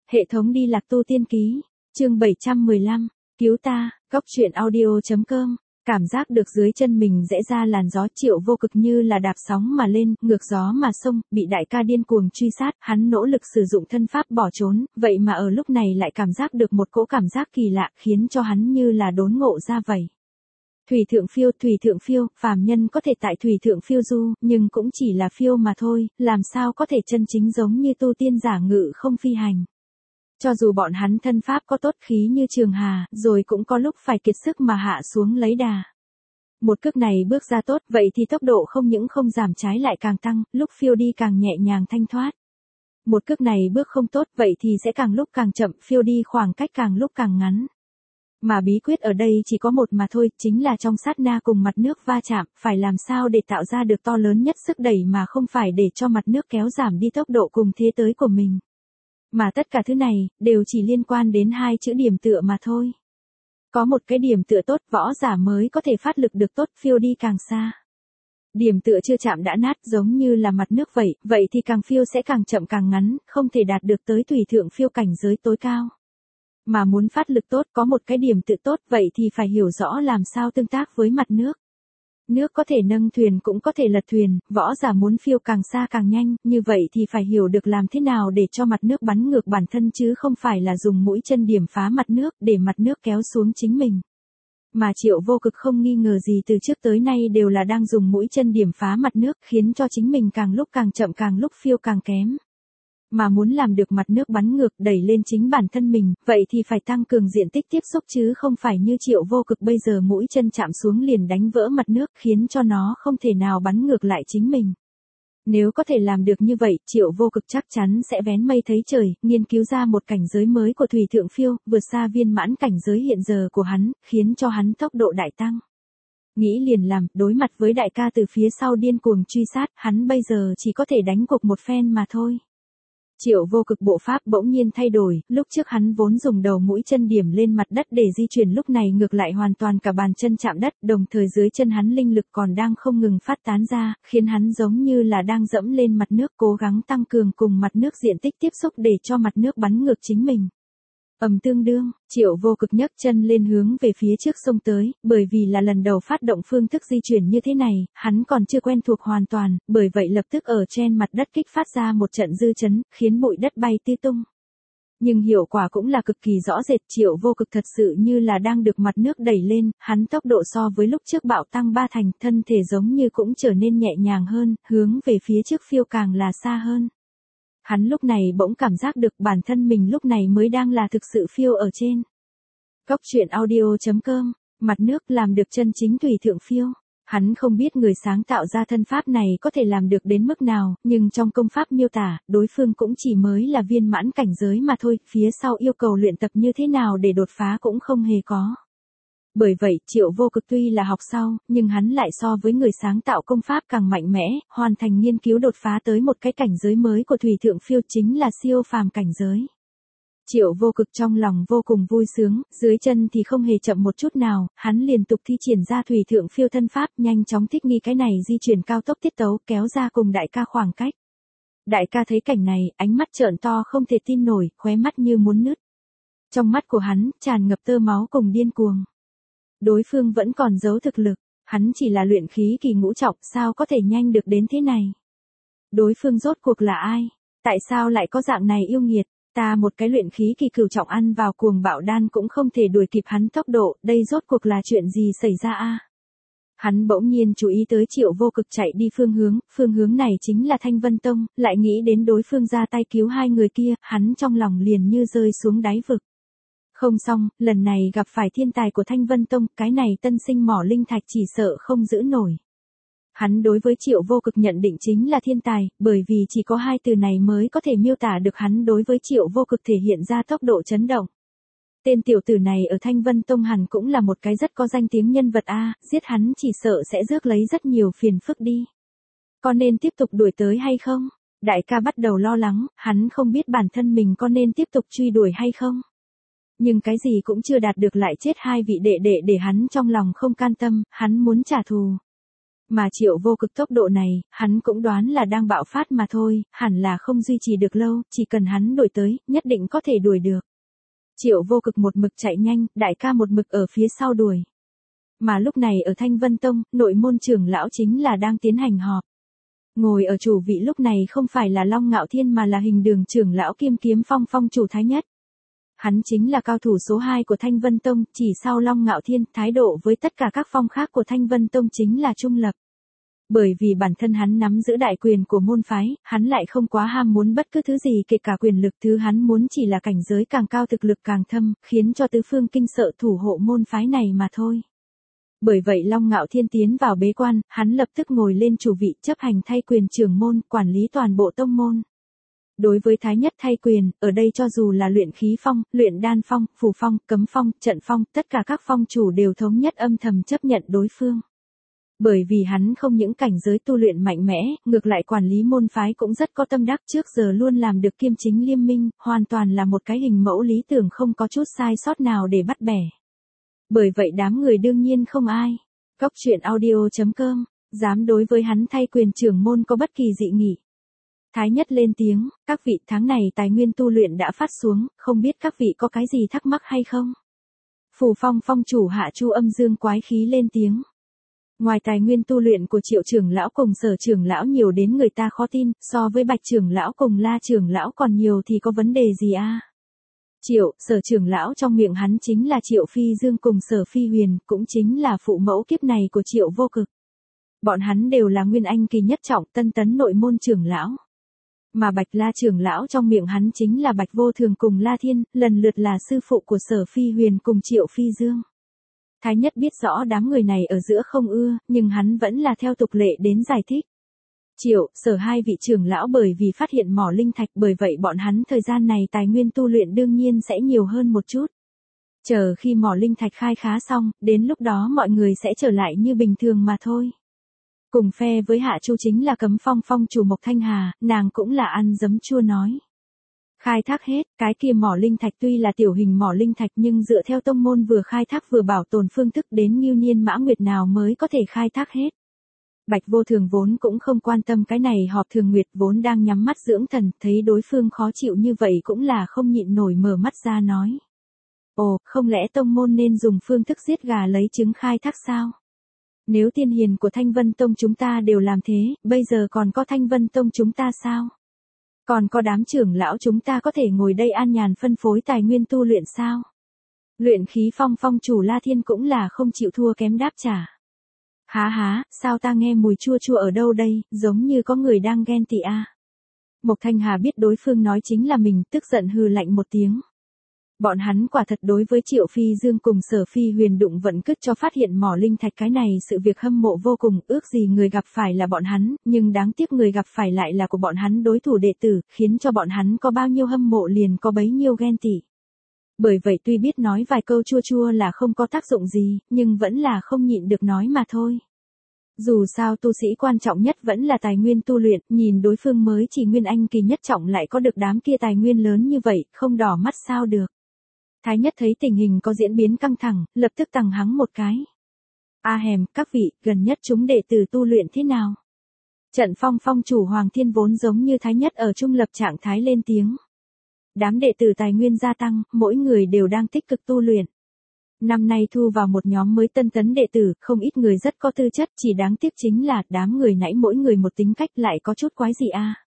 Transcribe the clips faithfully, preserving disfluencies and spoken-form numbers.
Hệ thống đi lạc tu tiên ký, chương bảy trăm mười lăm, cứu ta, góc truyện audio.com, cảm giác được dưới chân mình rẽ ra làn gió. Triệu Vô Cực như là đạp sóng mà lên, ngược gió mà xông, bị đại ca điên cuồng truy sát, hắn nỗ lực sử dụng thân pháp bỏ trốn, vậy mà ở lúc này lại cảm giác được một cỗ cảm giác kỳ lạ, khiến cho hắn như là đốn ngộ ra vậy. Thủy thượng phiêu, thủy thượng phiêu, phàm nhân có thể tại thủy thượng phiêu du, nhưng cũng chỉ là phiêu mà thôi, làm sao có thể chân chính giống như tu tiên giả ngự không phi hành. Cho dù bọn hắn thân pháp có tốt khí như Trường Hà, rồi cũng có lúc phải kiệt sức mà hạ xuống lấy đà. Một cước này bước ra tốt, vậy thì tốc độ không những không giảm trái lại càng tăng, lúc phiêu đi càng nhẹ nhàng thanh thoát. Một cước này bước không tốt, vậy thì sẽ càng lúc càng chậm, phiêu đi khoảng cách càng lúc càng ngắn. Mà bí quyết ở đây chỉ có một mà thôi, chính là trong sát na cùng mặt nước va chạm, phải làm sao để tạo ra được to lớn nhất sức đẩy mà không phải để cho mặt nước kéo giảm đi tốc độ cùng thế tới của mình. Mà tất cả thứ này, đều chỉ liên quan đến hai chữ điểm tựa mà thôi. Có một cái điểm tựa tốt, võ giả mới có thể phát lực được tốt, phiêu đi càng xa. Điểm tựa chưa chạm đã nát, giống như là mặt nước vậy, vậy thì càng phiêu sẽ càng chậm càng ngắn, không thể đạt được tới thủy thượng phiêu cảnh giới tối cao. Mà muốn phát lực tốt, có một cái điểm tựa tốt, vậy thì phải hiểu rõ làm sao tương tác với mặt nước. Nước có thể nâng thuyền cũng có thể lật thuyền, võ giả muốn phiêu càng xa càng nhanh, như vậy thì phải hiểu được làm thế nào để cho mặt nước bắn ngược bản thân chứ không phải là dùng mũi chân điểm phá mặt nước để mặt nước kéo xuống chính mình. Mà Triệu Vô Cực không nghi ngờ gì từ trước tới nay đều là đang dùng mũi chân điểm phá mặt nước, khiến cho chính mình càng lúc càng chậm, càng lúc phiêu càng kém. Mà muốn làm được mặt nước bắn ngược đẩy lên chính bản thân mình, vậy thì phải tăng cường diện tích tiếp xúc chứ không phải như Triệu Vô Cực bây giờ mũi chân chạm xuống liền đánh vỡ mặt nước, khiến cho nó không thể nào bắn ngược lại chính mình. Nếu có thể làm được như vậy, Triệu Vô Cực chắc chắn sẽ vén mây thấy trời, nghiên cứu ra một cảnh giới mới của thủy thượng phiêu, vượt xa viên mãn cảnh giới hiện giờ của hắn, khiến cho hắn tốc độ đại tăng. Nghĩ liền làm, đối mặt với đại ca từ phía sau điên cuồng truy sát, hắn bây giờ chỉ có thể đánh cuộc một phen mà thôi. Triệu Vô Cực bộ pháp bỗng nhiên thay đổi, lúc trước hắn vốn dùng đầu mũi chân điểm lên mặt đất để di chuyển, lúc này ngược lại hoàn toàn cả bàn chân chạm đất, đồng thời dưới chân hắn linh lực còn đang không ngừng phát tán ra, khiến hắn giống như là đang dẫm lên mặt nước, cố gắng tăng cường cùng mặt nước diện tích tiếp xúc để cho mặt nước bắn ngược chính mình. Ầm tương đương, Triệu Vô Cực nhấc chân lên hướng về phía trước sông tới, bởi vì là lần đầu phát động phương thức di chuyển như thế này, hắn còn chưa quen thuộc hoàn toàn, bởi vậy lập tức ở trên mặt đất kích phát ra một trận dư chấn, khiến bụi đất bay tứ tung. Nhưng hiệu quả cũng là cực kỳ rõ rệt, Triệu Vô Cực thật sự như là đang được mặt nước đẩy lên, hắn tốc độ so với lúc trước bạo tăng ba thành, thân thể giống như cũng trở nên nhẹ nhàng hơn, hướng về phía trước phiêu càng là xa hơn. Hắn lúc này bỗng cảm giác được bản thân mình lúc này mới đang là thực sự phiêu ở trên. Góc truyện audio.com, mặt nước làm được chân chính thủy thượng phiêu. Hắn không biết người sáng tạo ra thân pháp này có thể làm được đến mức nào, nhưng trong công pháp miêu tả, đối phương cũng chỉ mới là viên mãn cảnh giới mà thôi, phía sau yêu cầu luyện tập như thế nào để đột phá cũng không hề có. Bởi vậy, Triệu Vô Cực tuy là học sau, nhưng hắn lại so với người sáng tạo công pháp càng mạnh mẽ, hoàn thành nghiên cứu đột phá tới một cái cảnh giới mới của thủy thượng phiêu, chính là siêu phàm cảnh giới. Triệu Vô Cực trong lòng vô cùng vui sướng, dưới chân thì không hề chậm một chút nào, hắn liên tục thi triển ra thủy thượng phiêu thân pháp, nhanh chóng thích nghi cái này di chuyển cao tốc tiết tấu, kéo ra cùng đại ca khoảng cách. Đại ca thấy cảnh này, ánh mắt trợn to không thể tin nổi, khóe mắt như muốn nứt. Trong mắt của hắn, tràn ngập tơ máu cùng điên cuồng. Đối phương vẫn còn giấu thực lực, hắn chỉ là luyện khí kỳ ngũ trọng, sao có thể nhanh được đến thế này? Đối phương rốt cuộc là ai? Tại sao lại có dạng này yêu nghiệt? Ta một cái luyện khí kỳ cửu trọng ăn vào cuồng bạo đan cũng không thể đuổi kịp hắn tốc độ, đây rốt cuộc là chuyện gì xảy ra a? Hắn bỗng nhiên chú ý tới Triệu Vô Cực chạy đi phương hướng, phương hướng này chính là Thanh Vân Tông, lại nghĩ đến đối phương ra tay cứu hai người kia, hắn trong lòng liền như rơi xuống đáy vực. Không xong, lần này gặp phải thiên tài của Thanh Vân Tông, cái này tân sinh mỏ linh thạch chỉ sợ không giữ nổi. Hắn đối với Triệu Vô Cực nhận định chính là thiên tài, bởi vì chỉ có hai từ này mới có thể miêu tả được hắn đối với Triệu Vô Cực thể hiện ra tốc độ chấn động. Tên tiểu tử này ở Thanh Vân Tông hẳn cũng là một cái rất có danh tiếng nhân vật a, giết hắn chỉ sợ sẽ rước lấy rất nhiều phiền phức đi. Có nên tiếp tục đuổi tới hay không? Đại ca bắt đầu lo lắng, hắn không biết bản thân mình có nên tiếp tục truy đuổi hay không. Nhưng cái gì cũng chưa đạt được lại chết hai vị đệ đệ để hắn trong lòng không can tâm, hắn muốn trả thù. Mà Triệu Vô Cực tốc độ này, hắn cũng đoán là đang bạo phát mà thôi, hẳn là không duy trì được lâu, chỉ cần hắn đuổi tới, nhất định có thể đuổi được. Triệu Vô Cực một mực chạy nhanh, đại ca một mực ở phía sau đuổi. Mà lúc này ở Thanh Vân Tông, nội môn trưởng lão chính là đang tiến hành họp. Ngồi ở chủ vị lúc này không phải là Long Ngạo Thiên mà là Hình Đường trưởng lão kiêm Kiếm Phong phong chủ Thái Nhất. Hắn chính là cao thủ số hai của Thanh Vân Tông, chỉ sau Long Ngạo Thiên, thái độ với tất cả các phong khác của Thanh Vân Tông chính là trung lập. Bởi vì bản thân hắn nắm giữ đại quyền của môn phái, hắn lại không quá ham muốn bất cứ thứ gì kể cả quyền lực, thứ hắn muốn chỉ là cảnh giới càng cao thực lực càng thâm, khiến cho tứ phương kinh sợ thủ hộ môn phái này mà thôi. Bởi vậy Long Ngạo Thiên tiến vào bế quan, hắn lập tức ngồi lên chủ vị chấp hành thay quyền trưởng môn, quản lý toàn bộ tông môn. Đối với Thái Nhất thay quyền, ở đây cho dù là luyện khí phong, luyện đan phong, phù phong, cấm phong, trận phong, tất cả các phong chủ đều thống nhất âm thầm chấp nhận đối phương. Bởi vì hắn không những cảnh giới tu luyện mạnh mẽ, ngược lại quản lý môn phái cũng rất có tâm đắc, trước giờ luôn làm được kiêm chính liêm minh, hoàn toàn là một cái hình mẫu lý tưởng không có chút sai sót nào để bắt bẻ. Bởi vậy đám người đương nhiên không ai. Góc truyện audio chấm com, dám đối với hắn thay quyền trưởng môn có bất kỳ dị nghị. Thái Nhất lên tiếng, các vị, tháng này tài nguyên tu luyện đã phát xuống, không biết các vị có cái gì thắc mắc hay không? Phù phong phong chủ Hạ Chu âm dương quái khí lên tiếng. Ngoài tài nguyên tu luyện của Triệu trưởng lão cùng Sở trưởng lão nhiều đến người ta khó tin, so với Bạch trưởng lão cùng La trưởng lão còn nhiều thì có vấn đề gì a? Triệu, Sở trưởng lão trong miệng hắn chính là Triệu Phi Dương cùng Sở Phi Huyền, cũng chính là phụ mẫu kiếp này của Triệu Vô Cực. Bọn hắn đều là nguyên anh kỳ nhất trọng, tân tấn nội môn trưởng lão. Mà Bạch La trưởng lão trong miệng hắn chính là Bạch Vô Thường cùng La Thiên, lần lượt là sư phụ của Sở Phi Huyền cùng Triệu Phi Dương. Thái Nhất biết rõ đám người này ở giữa không ưa, nhưng hắn vẫn là theo tục lệ đến giải thích. Triệu, Sở hai vị trưởng lão bởi vì phát hiện mỏ linh thạch, bởi vậy bọn hắn thời gian này tài nguyên tu luyện đương nhiên sẽ nhiều hơn một chút. Chờ khi mỏ linh thạch khai khá xong, đến lúc đó mọi người sẽ trở lại như bình thường mà thôi. Cùng phe với Hạ Chu chính là Cấm Phong phong chủ Mộc Thanh Hà, nàng cũng là ăn giấm chua nói. Khai thác hết, cái kia mỏ linh thạch tuy là tiểu hình mỏ linh thạch nhưng dựa theo tông môn vừa khai thác vừa bảo tồn phương thức đến Ngưu Niên Mã Nguyệt nào mới có thể khai thác hết. Bạch Vô Thường vốn cũng không quan tâm cái này, họp Thường Nguyệt vốn đang nhắm mắt dưỡng thần, thấy đối phương khó chịu như vậy cũng là không nhịn nổi mở mắt ra nói. Ồ, không lẽ tông môn nên dùng phương thức giết gà lấy trứng khai thác sao? Nếu tiên hiền của Thanh Vân Tông chúng ta đều làm thế, bây giờ còn có Thanh Vân Tông chúng ta sao? Còn có đám trưởng lão chúng ta có thể ngồi đây an nhàn phân phối tài nguyên tu luyện sao? Luyện khí phong phong chủ La Thiên cũng là không chịu thua kém đáp trả. Há há, sao ta nghe mùi chua chua ở đâu đây, giống như có người đang ghen tị a. À. Mộc Thanh Hà biết đối phương nói chính là mình, tức giận hừ lạnh một tiếng. Bọn hắn quả thật đối với Triệu Phi Dương cùng Sở Phi Huyền đụng vận cứt cho phát hiện mỏ linh thạch cái này sự việc hâm mộ vô cùng, ước gì người gặp phải là bọn hắn, nhưng đáng tiếc người gặp phải lại là của bọn hắn đối thủ đệ tử, khiến cho bọn hắn có bao nhiêu hâm mộ liền có bấy nhiêu ghen tị. Bởi vậy tuy biết nói vài câu chua chua là không có tác dụng gì, nhưng vẫn là không nhịn được nói mà thôi. Dù sao tu sĩ quan trọng nhất vẫn là tài nguyên tu luyện, nhìn đối phương mới chỉ nguyên anh kỳ nhất trọng lại có được đám kia tài nguyên lớn như vậy, không đỏ mắt sao được. Thái Nhất thấy tình hình có diễn biến căng thẳng, lập tức tằng hắng một cái. A hèm, các vị, gần nhất chúng đệ tử tu luyện thế nào? Trận phong phong chủ Hoàng Thiên vốn giống như Thái Nhất ở trung lập trạng thái lên tiếng. Đám đệ tử tài nguyên gia tăng, mỗi người đều đang tích cực tu luyện. Năm nay thu vào một nhóm mới tân tấn đệ tử, không ít người rất có tư chất, chỉ đáng tiếc chính là đám người nãy mỗi người một tính cách lại có chút quái gì a. À?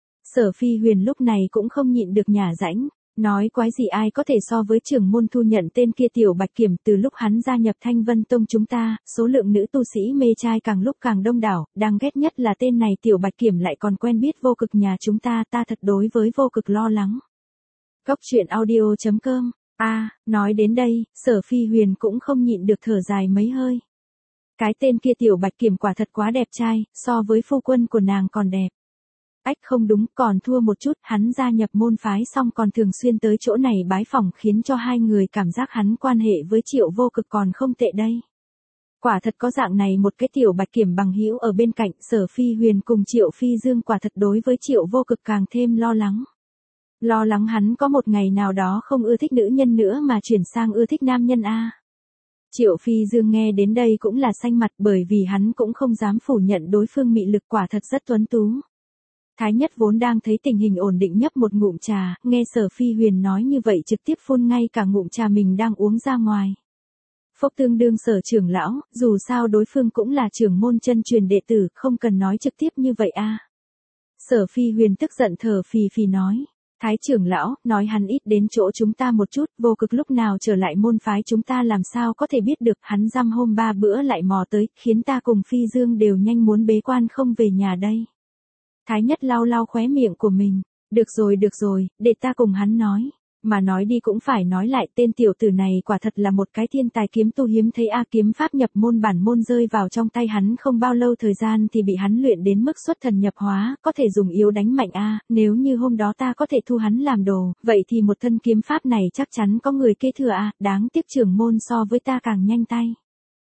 Sở Phi Huyền lúc này cũng không nhịn được nhả rãnh. Nói quái gì ai có thể so với trưởng môn thu nhận tên kia Tiểu Bạch Kiểm, từ lúc hắn gia nhập Thanh Vân Tông chúng ta, số lượng nữ tu sĩ mê trai càng lúc càng đông đảo, đang ghét nhất là tên này Tiểu Bạch Kiểm lại còn quen biết Vô Cực nhà chúng ta, ta thật đối với Vô Cực lo lắng. Góc truyện audio chấm com, a, à, nói đến đây, Sở Phi Huyền cũng không nhịn được thở dài mấy hơi. Cái tên kia Tiểu Bạch Kiểm quả thật quá đẹp trai, so với phu quân của nàng còn đẹp. Ách không đúng, còn thua một chút, hắn gia nhập môn phái xong còn thường xuyên tới chỗ này bái phỏng, khiến cho hai người cảm giác hắn quan hệ với Triệu Vô Cực còn không tệ đây. Quả thật có dạng này một cái Tiểu Bạch Kiểm bằng hữu ở bên cạnh, Sở Phi Huyền cùng Triệu Phi Dương quả thật đối với Triệu Vô Cực càng thêm lo lắng. Lo lắng hắn có một ngày nào đó không ưa thích nữ nhân nữa mà chuyển sang ưa thích nam nhân a. Triệu Phi Dương nghe đến đây cũng là xanh mặt bởi vì hắn cũng không dám phủ nhận đối phương mị lực quả thật rất tuấn tú. Thái Nhất vốn đang thấy tình hình ổn định nhấp một ngụm trà, nghe Sở Phi Huyền nói như vậy trực tiếp phun ngay cả ngụm trà mình đang uống ra ngoài. Phốc tương đương Sở trưởng lão, dù sao đối phương cũng là trưởng môn chân truyền đệ tử, không cần nói trực tiếp như vậy a. Sở Phi Huyền tức giận thở phì phì nói. Thái trưởng lão, nói hắn ít đến chỗ chúng ta một chút, Vô Cực lúc nào trở lại môn phái chúng ta làm sao có thể biết được, hắn dăm hôm ba bữa lại mò tới, khiến ta cùng Phi Dương đều nhanh muốn bế quan không về nhà đây. Thái Nhất lau lau khóe miệng của mình, được rồi được rồi, để ta cùng hắn nói. Mà nói đi cũng phải nói lại, tên tiểu tử này quả thật là một cái thiên tài kiếm tu hiếm thấy a, kiếm pháp nhập môn bản môn rơi vào trong tay hắn không bao lâu thời gian thì bị hắn luyện đến mức xuất thần nhập hóa, có thể dùng yếu đánh mạnh a, nếu như hôm đó ta có thể thu hắn làm đồ, vậy thì một thân kiếm pháp này chắc chắn có người kế thừa a, đáng tiếc trưởng môn so với ta càng nhanh tay.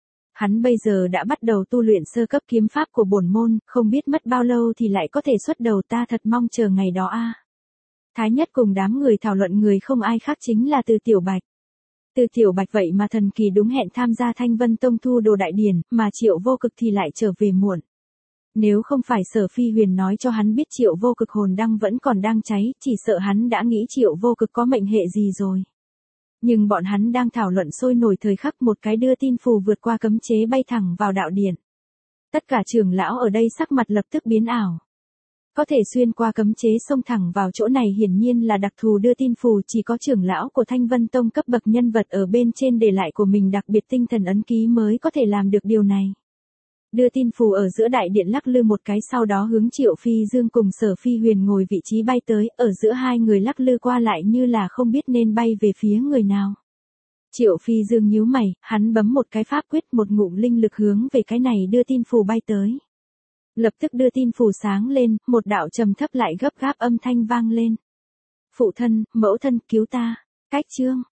Hắn bây giờ đã bắt đầu tu luyện sơ cấp kiếm pháp của bổn môn, không biết mất bao lâu thì lại có thể xuất đầu, ta thật mong chờ ngày đó a. Thái Nhất cùng đám người thảo luận người không ai khác chính là Từ Tiểu Bạch. Từ Tiểu Bạch vậy mà thần kỳ đúng hẹn tham gia Thanh Vân Tông thu đồ đại điển, mà Triệu Vô Cực thì lại trở về muộn. Nếu không phải Sở Phi Huyền nói cho hắn biết Triệu Vô Cực hồn đăng vẫn còn đang cháy, chỉ sợ hắn đã nghĩ Triệu Vô Cực có mệnh hệ gì rồi. Nhưng bọn hắn đang thảo luận sôi nổi thời khắc một cái đưa tin phù vượt qua cấm chế bay thẳng vào đạo điện. Tất cả trưởng lão ở đây sắc mặt lập tức biến ảo. Có thể xuyên qua cấm chế xông thẳng vào chỗ này hiển nhiên là đặc thù đưa tin phù, chỉ có trưởng lão của Thanh Vân Tông cấp bậc nhân vật ở bên trên để lại của mình đặc biệt tinh thần ấn ký mới có thể làm được điều này. Đưa tin phù ở giữa đại điện lắc lư một cái, sau đó hướng Triệu Phi Dương cùng Sở Phi Huyền ngồi vị trí bay tới, ở giữa hai người lắc lư qua lại như là không biết nên bay về phía người nào. Triệu Phi Dương nhíu mày, hắn bấm một cái pháp quyết, một ngụm linh lực hướng về cái này đưa tin phù bay tới. Lập tức đưa tin phù sáng lên, một đạo trầm thấp lại gấp gáp âm thanh vang lên. Phụ thân, mẫu thân, cứu ta. Cách chương